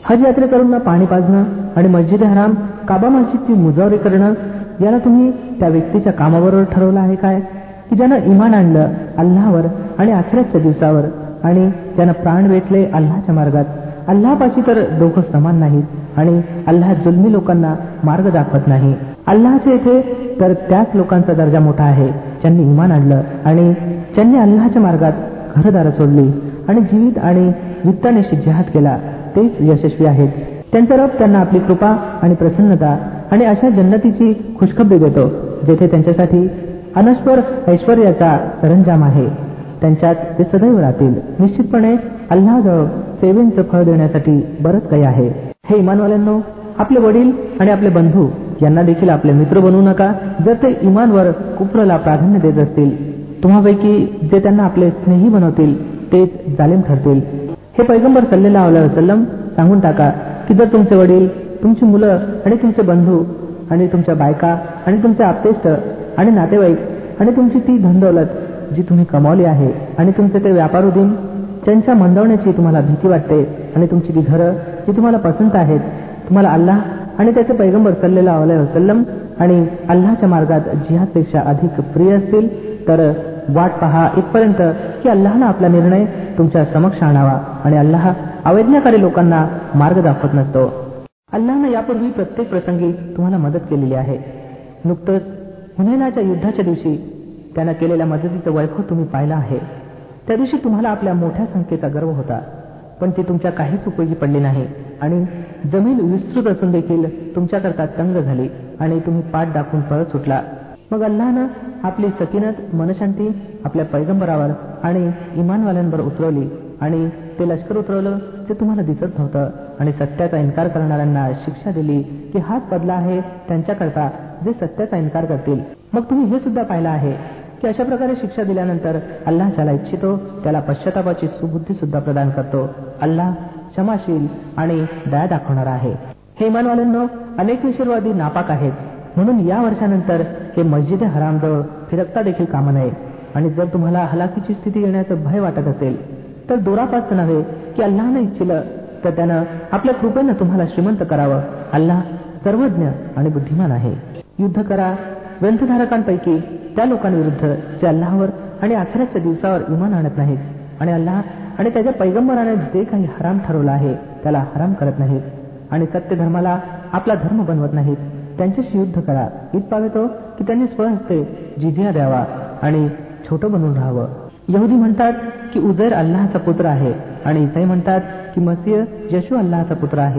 हज यात्रेकरूंना पाणी पाजणं आणि मस्जिद हराम काबा मस्जिदची मुजावरी करणं याला तुम्ही त्या व्यक्तीच्या कामाबरोबर ठरवलं आहे काय की ज्यानं इमान आणलं अल्लाहवर आणि आखिरतच्या दिवसावर आणि ज्यानं प्राण वेचले अल्लाहच्या मार्गात. अल्लाहपाशी तर दोघं समान नाहीत आणि अल्लाह जुलमी लोकांना मार्ग दाखवत नाही. अल्लाहच्या इथे तर त्याच लोकांचा दर्जा मोठा आहे ज्यांनी इमान आणलं आणि ज्यांनी अल्लाहच्या मार्गात घरदारं सोडली आणि जीवित आणि वित्तानेशी जिहाद केला, तेच यशस्वी आहेत. त्यांचा रब त्यांना आपली कृपा आणि प्रसन्नता आणि अशा जन्नतीची खुशखबरी देतो जेथे त्यांच्यासाठी अनश्वर ऐश्वर्याचा सरंजाम आहे. त्यांच्यात ते सदैव राहतील. निश्चितपणे अल्लाहजवळ सेवेचं फळ देण्यासाठी बरंच काही आहे. हे इमानवाल्यांनो, आपले वडील आणि आपले बंधू यांना देखील आपले मित्र बनवू नका जर ते इमानवर कुफ्रला प्राधान्य देत असतील. तुम्हापैकी जे त्यांना आपले स्नेही बनवतील तेच जालिम ठरतील. हे पैगंबर सल्लल्लाहु अलैहि वसल्लम सांगून टाका की जर तुमचे वडील, तुमची मुलं आणि तुमचे बंधू आणि तुमच्या बायका आणि तुमचे आप्तेष्ट आणि नातेवाईक आणि तुमची ती धनदौलत जी तुम्ही कमावली आहे आणि तुमचे ते व्यापारोदीन ज्यांच्या मंदावण्याची तुम्हाला भीती वाटते आणि तुमची ती घरं जी तुम्हाला पसंत आहेत तुम्हाला अल्लाह आणि त्याचे पैगंबर सल्लल्लाहु अलैहि वसल्लम आणि अल्लाहच्या मार्गात जिहादपेक्षा अधिक प्रिय असतील तर वाट पहा इथपर्यंत की अल्लाहनं आपला निर्णय तुमच्या समक्ष आणावा आणि अल्लाह अवैज्ञाकारी लोकांना मार्ग दाखवत नसतो. अल्लाहनं यापूर्वी प्रत्येक प्रसंगी तुम्हाला मदत केलेली आहे. नुकतंच हुनैनाच्या युद्धाच्या दिवशी त्यानं केलेल्या मदतीचं वैभव तुम्ही पाहिलं आहे. त्या दिवशी तुम्हाला आपल्या मोठ्या संख्येचा गर्व होता, पण ती तुमच्या काहीच उपयोगी पडली नाही आणि जमीन विस्तृत असून देखील तुमच्याकरता तंग झाली आणि तुम्ही पाठ दाखवून पळत सुटला. मग अल्लाहनं आपली सकिनत मनशांती आपल्या पैगंबरावर आणि इमानवाल्यांवर उतरवली आणि ते लष्कर उतरवलं जे तुम्हाला दिसत नव्हतं आणि सत्याचा इन्कार करणाऱ्यांना शिक्षा दिली की हाच बदला आहे त्यांच्याकरता जे सत्याचा इन्कार करतील. मग तुम्ही हे सुद्धा पाहिलं आहे की अशा प्रकारे शिक्षा दिल्यानंतर अल्लाह ज्याला इच्छितो त्याला पश्चातापाची सुबुद्धी सुद्धा प्रदान करतो. अल्लाह क्षमाशील आणि दया दाखवणारा आहे. हे इमानवाल्यांनो, अनेक विशरवादी नापाक आहेत म्हणून या वर्षानंतर हे मस्जिद हरामजवळ फिरकता देखील कामा नये. आणि जर तुम्हाला हलाखीची स्थिती येण्याचं भय वाटत असेल तर दोरापास्त नव्हे की अल्लाहनं इच्छिलं तर त्यानं आपल्या कृपेनं तुम्हाला श्रीमंत करावं. अल्लाह सर्वज्ञ आणि बुद्धिमान आहे. युद्ध करा ग्रंथधारकांपैकी त्या लोकांविरुद्ध जे अल्लाहवर आणि आखिरतच्या दिवसावर इमान आणत नाहीत आणि अल्लाह आणि त्याच्या पैगंबराने जे काही हराम ठरवलं आहे त्याला हराम करत नाहीत आणि सत्य धर्माला आपला धर्म बनवत नाहीत. त्यांच्याशी युद्ध करा इतपावेतो की त्यांनी स्वहस्ते जिझिया द्यावा आणि छोटं बनून राहावं. यहुदी म्हणतात की उजैर अल्लाहचा पुत्र आहे आणि ईसाई म्हणतात की मसीह येशू अल्लाहचा पुत्र आहे.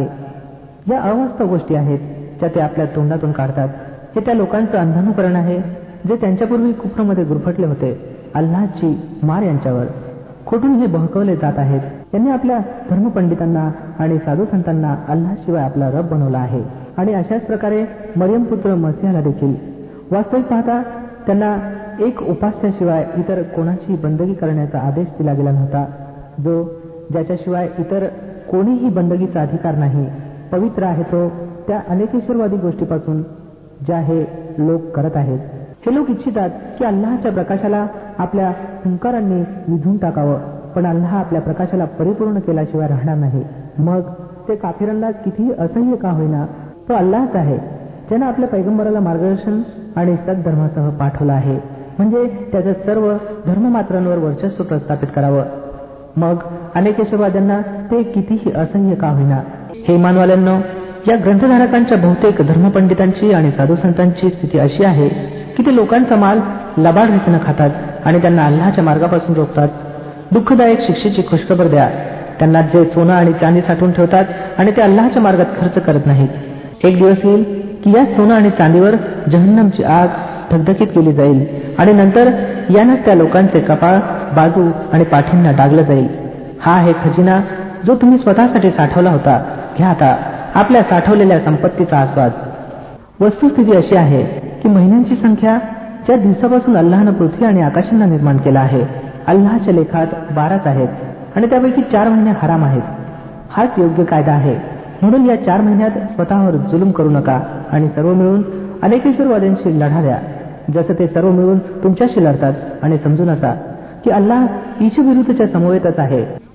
या अवास्तव गोष्टी आहेत ज्या ते आपल्या तोंडातून काढतात. हे त्या लोकांचं अंधानुकरण आहे जे त्यांच्यापूर्वी कुफ्रमध्ये गुरफटले होते. अल्लाहची मार यांच्यावर. खोटून हे बहकवले जात आहेत. त्यांनी आपल्या धर्मपंडितांना आणि साधू संतांना अल्लाहशिवाय आपला रब बनवला आहे आणि अशाच प्रकारे मरियम पुत्र मसीहाला देखील. वास्तविक पाहता त्यांना एक उपास्याशिवाय इतर कोणाची बंदगी करण्याचा आदेश दिला गेला नव्हता जो ज्याच्याशिवाय इतर कोणीही बंदगीचा अधिकार नाही. पवित्र आहे तो त्या अनेकेश्वरवादी गोष्टीपासून ज्या हे लोक करत आहेत. हे लोक इच्छितात की अल्लाहच्या प्रकाशाला आपल्या हुंकारांनी विझून टाकावं, पण अल्लाह आपल्या प्रकाशाला परिपूर्ण केल्याशिवाय राहणार नाही. मग ते काफिरांना कितीही असह्य का होईना तो अल्लाहच आहे ज्यानं आपल्या पैगंबराला मार्गदर्शन आणि सद्धर्मासह पाठवलं आहे, म्हणजे त्याचं सर्व धर्ममात्रांवर वर्चस्व प्रस्थापित करावं. मग अनेकेश्वरवाद्यांना ते कितीही असह्य का होईना. हे इमानवाल्यांनो, या ग्रंथधारकांच्या बहुतेक धर्मपंडितांची आणि साधूसंतांची स्थिती अशी आहे की ते लोकांचा माल लबाड रीतीनं खातात आणि त्यांना अल्लाहच्या मार्गापासून रोखतात. दुःखदायक शिक्षेची खुशखबर द्या त्यांना जे सोनं आणि चांदी साठवून ठेवतात आणि ते अल्लाहच्या मार्गात खर्च करत नाहीत. एक दिवस येईल की या सोनं आणि चांदीवर जहन्नमची आग धगधकीत केली जाईल आणि नंतर यानंच त्या लोकांचे कपाळ, बाजू आणि पाठींना डागलं जाईल. हा आहे खजिना जो तुम्ही स्वतःसाठी साठवला होता. घ्या आता आपल्या साठवलेल्या संपत्तीचा आस्वाद. वस्तुस्थिती अशी आहे की महिन्यांची संख्या ज्या दिवसापासून अल्लाहनं पृथ्वी आणि आकाशांना निर्माण केला आहे अल्लाहच्या लेखात 12च आहेत आणि त्यापैकी 4 महिने हराम आहेत. हाच योग्य कायदा आहे. म्हणून या 4 महिन्यात स्वतःवर जुलूम करू नका आणि सर्व मिळून अनेकेश्वरवाद्यांशी लढा द्या जसं ते सर्व मिळून तुमच्याशी लढतात आणि समजून असा की अल्लाह ईशविरुद्धच्या समवेतच आहे.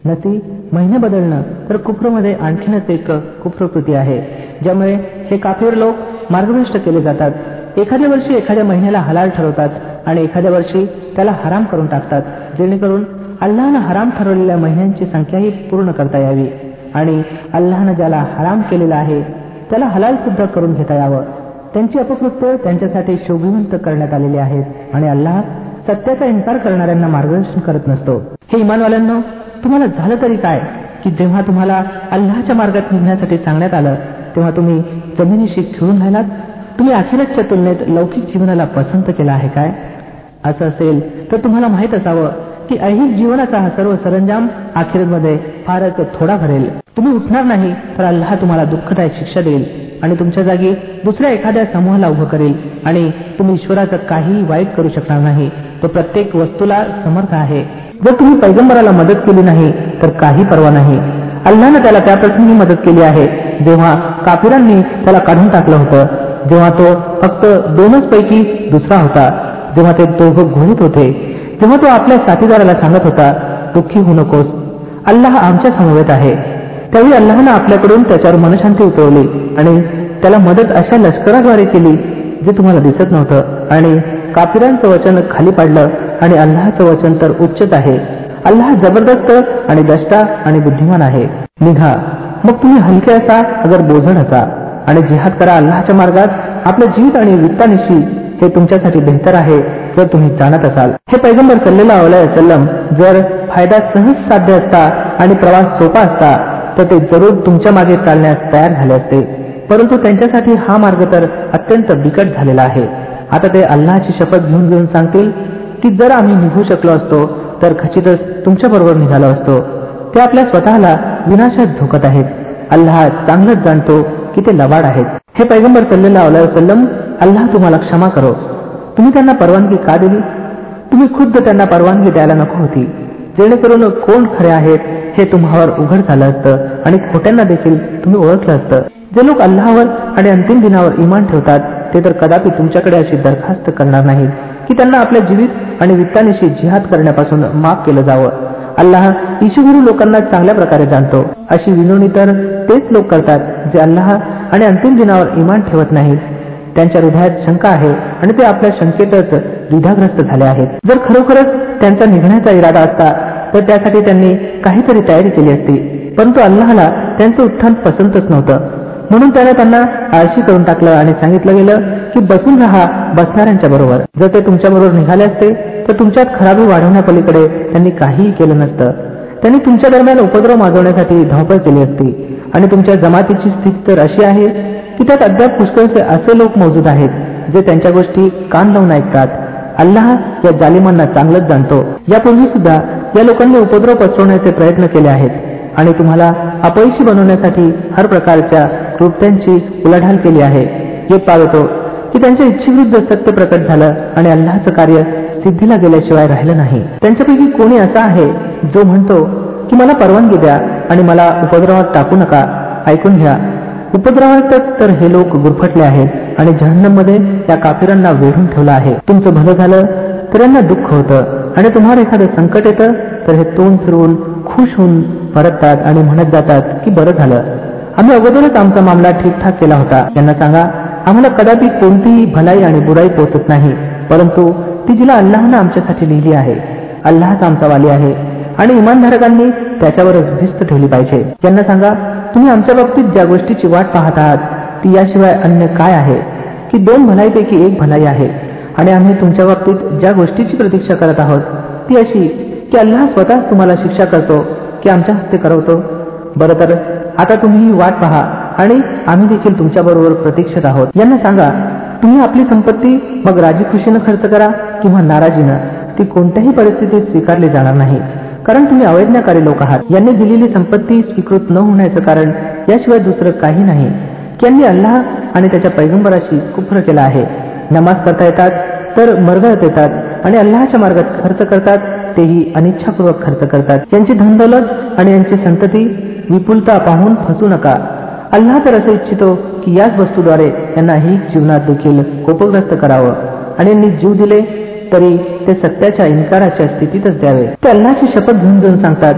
नसी महिने बदलणं तर कुफ्रमध्ये आणखीनच एक कुफ्रकृती आहे, ज्यामुळे हे काफिर लोक मार्गभ्रष्ट केले जातात. एखाद्या वर्षी एखाद्या महिन्याला हलाल ठरवतात आणि एखाद्या वर्षी त्याला हराम करून टाकतात, जेणेकरून अल्लाहनं हराम ठरवलेल्या महिन्यांची संख्याही पूर्ण करता यावी आणि अल्लाहनं ज्याला हराम केलेला आहे त्याला हलाल सुद्धा करून घेता यावं. त्यांची अपकृत्य त्यांच्यासाठी शोभिवंत करण्यात आलेली आहेत आणि अल्लाह सत्याचा इन्कार करणाऱ्यांना मार्गदर्शन करत नसतो. हे इमानवाल्यांनो, तुम्हाला झालं तरी काय की जेव्हा तुम्हाला अल्लाहच्या मार्गात निघण्यासाठी सांगण्यात आलं तेव्हा तुम्ही जमिनीशी खिळून राहिलात? तुम्ही आखिरतच्या तुलनेत लौकिक जीवनाला पसंत केला आहे काय? असं असेल तर तुम्हाला माहीत असावं की ऐहिक जीवनाचा हा सर्व सरंजाम आखिरतमध्ये फारच थोडा भरेल. तुम्ही उठणार नाही तर अल्लाह तुम्हाला दुःखदायक शिक्षा देईल आणि तुमच्या जागी दुसऱ्या एखाद्या समूहाला उभं करेल आणि तुम्ही ईश्वराचं काहीही वाईट करू शकणार नाही. तो प्रत्येक वस्तूला समर्थ आहे. जर तुम्ही पैगंबराला मदत केली नाही तर काही पर्वा नाही. अल्लाहनं त्याला त्या प्रसंगी मदत केली आहे जेव्हा काफिरांनी त्याला काढून टाकलं होतं, जेव्हा तो फक्त 2 पैकी दुसरा होता, जेव्हा ते दोघं घोळीत होते, तेव्हा तो आपल्या साथीदाराला सांगत होता, दुःखी होऊ नकोस, अल्लाह आमच्या समवेत आहे. त्यावेळी अल्लाहनं आपल्याकडून त्याच्यावर मनशांती उतरवली आणि त्याला मदत अशा लष्कराद्वारे केली जे तुम्हाला दिसत नव्हतं आणि काफिरांचं वचन खाली पाडलं आणि अल्लाहचं वचन तर उच्चच आहे. अल्लाह जबरदस्त आणि दष्टा आणि बुद्धिमान आहे. निघा मग तुम्ही हलके असा अगर बोझड असा आणि जिहाद करा अल्लाहच्या मार्गात. आपलं जीवित आणि वित्तानिशी हे तुमच्यासाठी बेहतर आहे जर तुम्ही जाणत असाल. हे पैगंबर सल्लल्लाहु अलैहि वसल्लम जर फायदा सहज साध्य असता आणि प्रवास सोपा असता तर ते जरूर तुमच्या मागे चालण्यास तयार झाले असते, परंतु त्यांच्यासाठी हा मार्ग तर अत्यंत बिकट झालेला आहे. आता ते अल्लाहची शपथ घेऊन घेऊन सांगतील की जर आम्ही निघू शकलो असतो तर खचितच तुमच्याबरोबर निघालो असतो. ते आपल्या स्वतःला विनाशात झोकत आहेत. अल्लाह चांगलंच जाणतो की ते लबाड आहेत. हे पैगंबर सल्लल्लाहु अलैहि वसल्लम, अल्लाह तुम्हाला क्षमा करो. तुम्ही त्यांना परवानगी का दिली? तुम्ही खुद्द त्यांना परवानगी द्यायला नको होती, जेणेकरून कोण खरे आहेत हे तुम्हावर उघड झालं असतं आणि खोट्यांना देखील तुम्ही ओळखलं असतं. जे लोक अल्लाहवर आणि अंतिम दिनावर इमान ठेवतात ते तर कदापि तुमच्याकडे अशी दरखास्त करणार नाहीत की त्यांना आपल्या जीवित आणि वित्तानिशी जिहाद करण्यापासून माफ केलं जावं. अल्लाह ईशुगुरू लोकांना चांगल्या प्रकारे जाणतो. अशी विनवणी तर तेच लोक करतात जे अल्लाह आणि अंतिम दिनावर इमान ठेवत नाहीत. त्यांच्या हृदयात शंका आहे आणि ते आपल्या शंकेतच द्विधाग्रस्त झाले आहेत. जर खरोखरच त्यांचा निघण्याचा इरादा असता तर त्यासाठी त्यांनी काहीतरी तयारी केली असती, परंतु अल्लाहला त्यांचं उत्थान पसंतच नव्हतं. म्हणून त्याने त्यांना आळशी करून टाकलं आणि सांगितलं गेलं की बसून राहा बसणाऱ्यांच्या बरोबर. जर ते तुमच्याबरोबर निघाले असते तर तुमच्यात खराबी वाढवण्यापलीकडे त्यांनी काहीही केलं नसतं. त्यांनी तुमच्या दरम्यान उपद्रव माजवण्यासाठी धावपळ केली असती आणि तुमच्या जमातीची स्थिती तर अशी आहे की त्यात अद्याप पुष्कळसे असे लोक मौजूद आहेत जे त्यांच्या गोष्टी कान लावून ऐकतात. अल्लाह या जालिमांना चांगलंच जाणतो. यापूर्वी सुद्धा या लोकांनी उपद्रव पसरवण्याचे प्रयत्न केले आहेत आणि तुम्हाला अपयशी बनवण्यासाठी हर प्रकारच्या कृत्यांची उलाढाल केली आहे. हे पाहतो की त्यांच्या इच्छेविरुद्ध सत्य प्रकट झालं आणि अल्लाहचं कार्य सिद्धीला गेल्याशिवाय राहिलं नाही. त्यांच्यापैकी कोणी असा आहे जो म्हणतो की मला परवानगी द्या आणि मला उपद्रवात टाकू नका. ऐकून घ्या, उपद्रवातच तर हे लोक गुरफटले आहेत आणि जहन्नममध्ये या काफिरांना वेढून ठेवलं आहे. तुमचं भलं झालं तर यांना दुःख होतं आणि तुम्हाला एखादं संकट येतं तर हे तोंड फिरवून खुश होऊन परततात आणि म्हणत जातात की बरं झालं, आम्ही अगोदरच आमचा मामला ठीकठाक केला होता. त्यांना सांगा, आम्हाला कदापि कोणतीही भलाई आणि बुराई पोचत नाही, परंतु ती जिला अल्लाहनं आमच्यासाठी लिहिली आहे. अल्लाहच आमचा वाली आहे आणि इमानधारकांनी त्याच्यावरच भिस्त ठेवली पाहिजे. त्यांना सांगा, तुम्ही आमच्या बाबतीत ज्या गोष्टीची वाट पाहत आहात ती याशिवाय अन्य काय आहे की 2 भलाईपैकी 1 भलाई आहे आणि आम्ही तुमच्या बाबतीत ज्या गोष्टीची प्रतीक्षा करत आहोत ती अशी की अल्लाह स्वतःच तुम्हाला शिक्षा करतो की आमच्या हस्ते करवतो. बरं तर आता तुम्ही ही वाट पहा आणि आम्ही देखील तुमच्याबरोबर प्रतीक्षेत आहोत. यांना सांगा, तुम्ही आपली संपत्ती मग राजी खुशीनं खर्च करा किंवा नाराजीनं, ती कोणत्याही परिस्थितीत स्वीकारली जाणार नाही, कारण तुम्ही अवैज्ञाकारी लोक आहात. यांनी दिलेली संपत्ती स्वीकृत न होण्याचं कारण याशिवाय दुसरं काही नाही की यांनी अल्लाह आणि त्याच्या पैगंबराशी कुफ्र केला आहे. नमाज करता येतात तर मरगळत येतात आणि अल्लाहच्या मार्गात खर्च करतात, तेही अनिच्छापूर्वक खर्च करतात. यांची धनदौलत आणि यांची संतती विपुलता पाहून फसू नका. अल्लाह तर असं इच्छितो की याच वस्तूद्वारे यांना ही जीवनात देखील कोपग्रस्त करावं आणि यांनी जीव दिले तरी ते सत्याच्या इन्काराच्या स्थितीतच द्यावे. ते अल्लाहची शपथ घेऊन सांगतात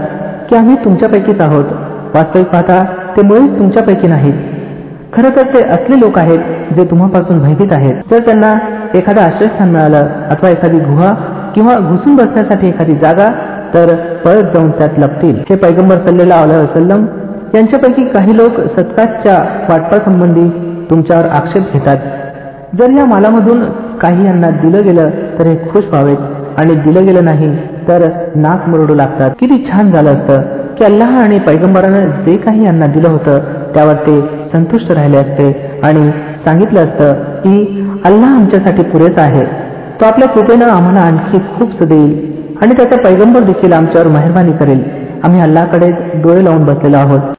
की आम्ही तुमच्यापैकीच आहोत. वास्तविक पाहता ते मुळीच तुमच्यापैकी नाहीत. खरं तर ते असले लोक आहेत जे तुम्हापासून भयभीत आहेत. जर त्यांना एखादं आश्रयस्थान मिळालं अथवा एखादी गुहा किंवा घुसून बसण्यासाठी एखादी जागा तर पळत जाऊन त्यात लपतील. हे पैगंबर सल्लल्लाहु अलैहि वसल्लम यांच्यापैकी काही लोक सदकाच्या वाटपासंबंधी तुमच्यावर आक्षेप घेतात. जर या मालामधून काही यांना दिलं गेलं तर हे खुश व्हावेत आणि दिलं गेलं नाही तर नाक मुरडू लागतात. किती छान झालं असतं की अल्लाह आणि पैगंबरानं जे काही यांना दिलं होतं त्यावर ते संतुष्ट राहिले असते आणि सांगितलं असतं की अल्लाह आमच्यासाठी पुरेसा आहे. तो आपल्या कृपेनं आम्हाला आणखी खूप देईल आणि त्याचा पैगंबर देखील आमच्यावर मेहरबानी करेल. आम्ही अल्लाहकडेच डोळे लावून बसलेलो आहोत.